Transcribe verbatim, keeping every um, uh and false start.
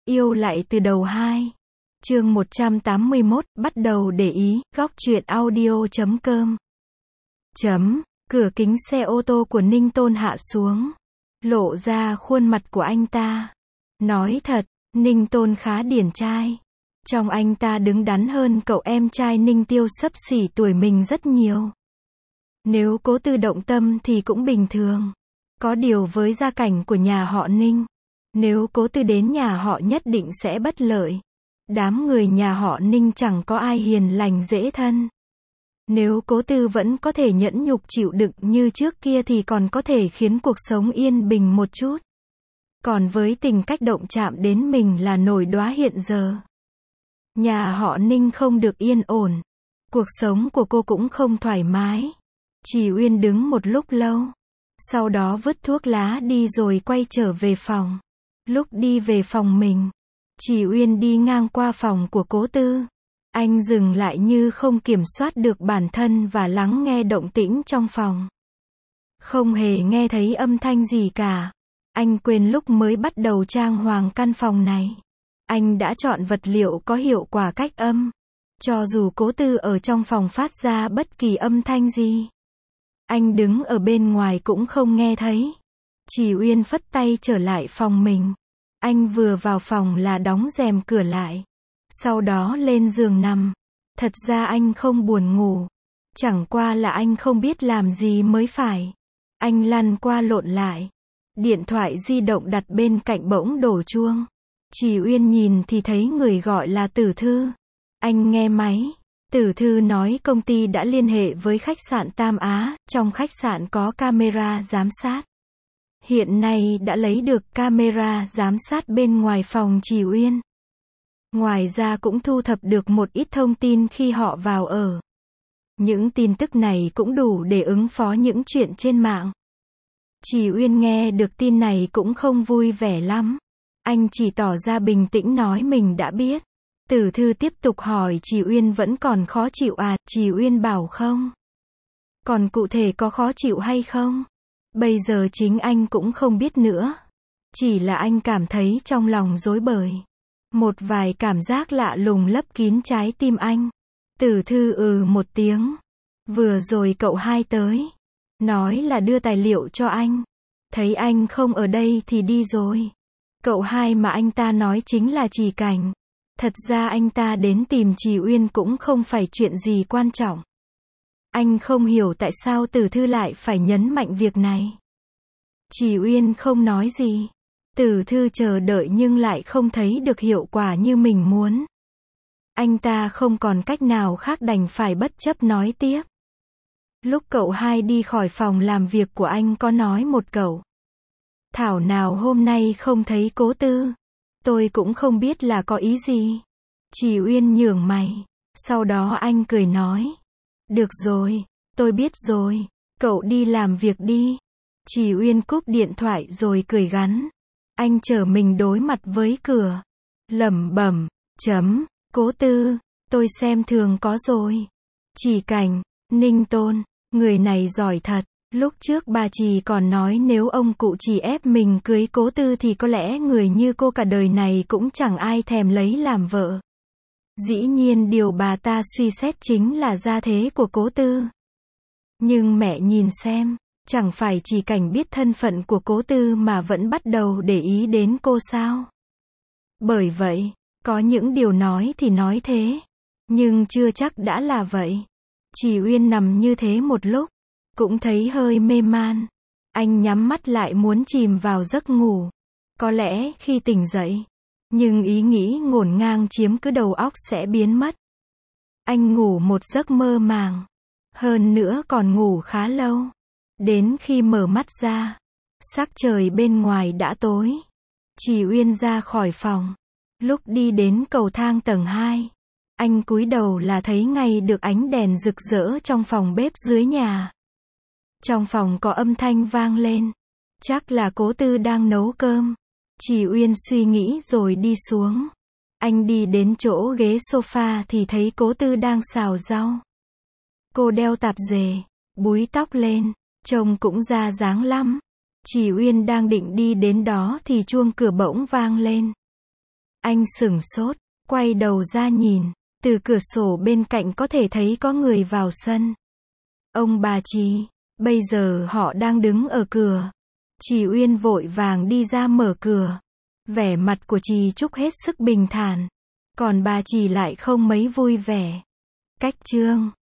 Yêu lại từ đầu hai. Chương một trăm tám mươi mốt, bắt đầu để ý, góc truyện audio chấm com. Chấm, cửa kính xe ô tô của Ninh Tôn hạ xuống. Lộ ra khuôn mặt của anh ta. Nói thật, Ninh Tôn khá điển trai. Trong anh ta đứng đắn hơn cậu em trai Ninh Tiêu xấp xỉ tuổi mình rất nhiều. Nếu Cố Tư động tâm thì cũng bình thường. Có điều với gia cảnh của nhà họ Ninh, nếu Cố Tư đến nhà họ nhất định sẽ bất lợi. Đám người nhà họ Ninh chẳng có ai hiền lành dễ thân. Nếu Cố Tư vẫn có thể nhẫn nhục chịu đựng như trước kia thì còn có thể khiến cuộc sống yên bình một chút. Còn với tình cách động chạm đến mình là nổi đóa hiện giờ, nhà họ Ninh không được yên ổn. Cuộc sống của cô cũng không thoải mái. Chỉ Uyên đứng một lúc lâu, sau đó vứt thuốc lá đi rồi quay trở về phòng. Lúc đi về phòng mình, Chỉ Uyên đi ngang qua phòng của Cố Tư. Anh dừng lại như không kiểm soát được bản thân và lắng nghe động tĩnh trong phòng. Không hề nghe thấy âm thanh gì cả. Anh quên lúc mới bắt đầu trang hoàng căn phòng này, anh đã chọn vật liệu có hiệu quả cách âm. Cho dù Cố Tư ở trong phòng phát ra bất kỳ âm thanh gì, anh đứng ở bên ngoài cũng không nghe thấy. Chỉ Uyên phất tay trở lại phòng mình. Anh vừa vào phòng là đóng rèm cửa lại, sau đó lên giường nằm. Thật ra anh không buồn ngủ, chẳng qua là anh không biết làm gì mới phải. Anh lăn qua lộn lại. Điện thoại di động đặt bên cạnh bỗng đổ chuông. Chỉ Uyên nhìn thì thấy người gọi là Tử Thư. Anh nghe máy. Tử Thư nói công ty đã liên hệ với khách sạn Tam Á, trong khách sạn có camera giám sát. Hiện nay đã lấy được camera giám sát bên ngoài phòng Chỉ Uyên. Ngoài ra cũng thu thập được một ít thông tin khi họ vào ở. Những tin tức này cũng đủ để ứng phó những chuyện trên mạng. Chỉ Uyên nghe được tin này cũng không vui vẻ lắm. Anh chỉ tỏ ra bình tĩnh nói mình đã biết. Tử Thư tiếp tục hỏi Chỉ Uyên vẫn còn khó chịu à? Chỉ Uyên bảo không. Còn cụ thể có khó chịu hay không? Bây giờ chính anh cũng không biết nữa. Chỉ là anh cảm thấy trong lòng rối bời. Một vài cảm giác lạ lùng lấp kín trái tim anh. Tử Thư ừ một tiếng. Vừa rồi cậu hai tới, nói là đưa tài liệu cho anh. Thấy anh không ở đây thì đi rồi. Cậu hai mà anh ta nói chính là Chỉ Cảnh. Thật ra anh ta đến tìm Chỉ Uyên cũng không phải chuyện gì quan trọng. Anh không hiểu tại sao Tử Thư lại phải nhấn mạnh việc này. Chỉ Uyên không nói gì. Tử Thư chờ đợi nhưng lại không thấy được hiệu quả như mình muốn. Anh ta không còn cách nào khác đành phải bất chấp nói tiếp. Lúc cậu hai đi khỏi phòng làm việc của anh có nói một câu. Thảo nào hôm nay không thấy Cố Tư. Tôi cũng không biết là có ý gì. Chỉ Uyên nhướng mày. Sau đó anh cười nói. Được rồi, tôi biết rồi. Cậu đi làm việc đi. Chỉ Uyên cúp điện thoại rồi cười gắn. Anh chờ mình đối mặt với cửa. Lẩm bẩm, chấm, Cố Tư, tôi xem thường có rồi. Chỉ Cảnh, Ninh Tôn, người này giỏi thật. Lúc trước bà Chỉ còn nói nếu ông cụ Chỉ ép mình cưới Cố Tư thì có lẽ người như cô cả đời này cũng chẳng ai thèm lấy làm vợ. Dĩ nhiên điều bà ta suy xét chính là gia thế của Cố Tư. Nhưng mẹ nhìn xem, chẳng phải Chỉ Cảnh biết thân phận của Cố Tư mà vẫn bắt đầu để ý đến cô sao? Bởi vậy, có những điều nói thì nói thế, nhưng chưa chắc đã là vậy. Chỉ Uyên nằm như thế một lúc, cũng thấy hơi mê man. Anh nhắm mắt lại muốn chìm vào giấc ngủ. Có lẽ khi tỉnh dậy, nhưng ý nghĩ ngổn ngang chiếm cứ đầu óc sẽ biến mất. Anh ngủ một giấc mơ màng. Hơn nữa còn ngủ khá lâu. Đến khi mở mắt ra, sắc trời bên ngoài đã tối. Chỉ Uyên ra khỏi phòng. Lúc đi đến cầu thang tầng hai, anh cúi đầu là thấy ngay được ánh đèn rực rỡ trong phòng bếp dưới nhà. Trong phòng có âm thanh vang lên. Chắc là Cố Tư đang nấu cơm. Chỉ Uyên suy nghĩ rồi đi xuống. Anh đi đến chỗ ghế sofa thì thấy Cố Tư đang xào rau. Cô đeo tạp dề, búi tóc lên, trông cũng ra dáng lắm. Chỉ Uyên đang định đi đến đó thì chuông cửa bỗng vang lên. Anh sửng sốt, quay đầu ra nhìn, từ cửa sổ bên cạnh có thể thấy có người vào sân. Ông bà Trì, bây giờ họ đang đứng ở cửa. Trì Uyên vội vàng đi ra mở cửa. Vẻ mặt của Trì Trúc hết sức bình thản, còn bà Trì lại không mấy vui vẻ. Cách chương